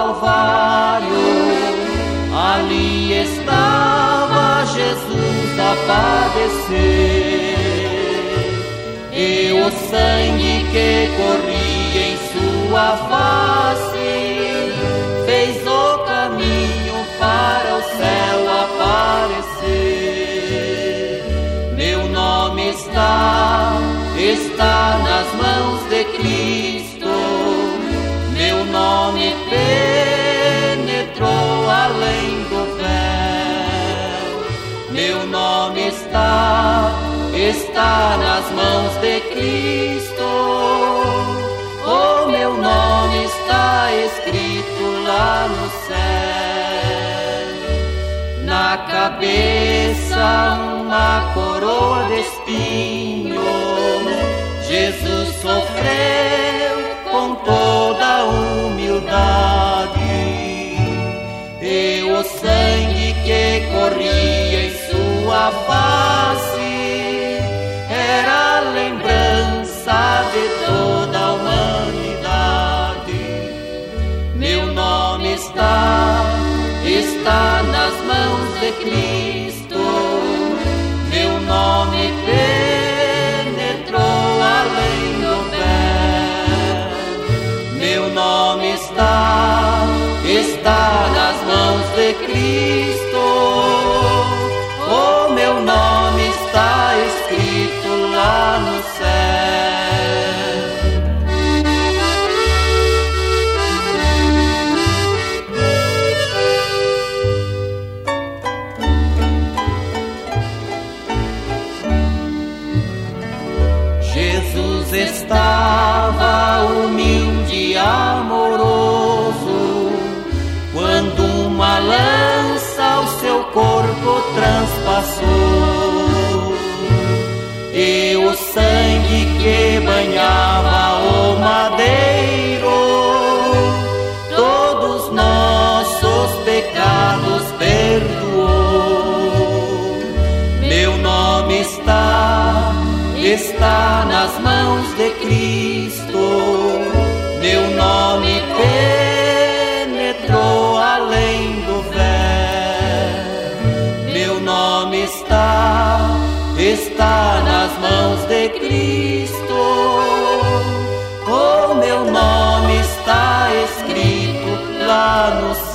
Calvário, ali estava Jesus a padecer, e o sangue que corria em sua face fez o caminho para o céu aparecer. Meu nome está nas mãos de Cristo, meu nome penetrou além do véu. Meu nome está nas mãos de Cristo, o meu nome está escrito lá no céu. Na cabeça uma coroa de espinhos, Jesus sofreu com toda humildade, e o sangue que corria em sua face era a lembrança de toda a humanidade. Meu nome está nas mãos de Cristo, meu nome penetrou além do véu. Meu nome está nas mãos de Cristo, o meu nome está escrito lá no céu. Jesus estava humilde e amoroso, quando uma lança o seu corpo transpassou, e o sangue que banhava o madeiro todos nossos pecados perdoou. Meu nome está nas mãos de Cristo, meu nome penetrou além do véu. Meu nome está nas mãos de Cristo, o meu nome está escrito lá no céu.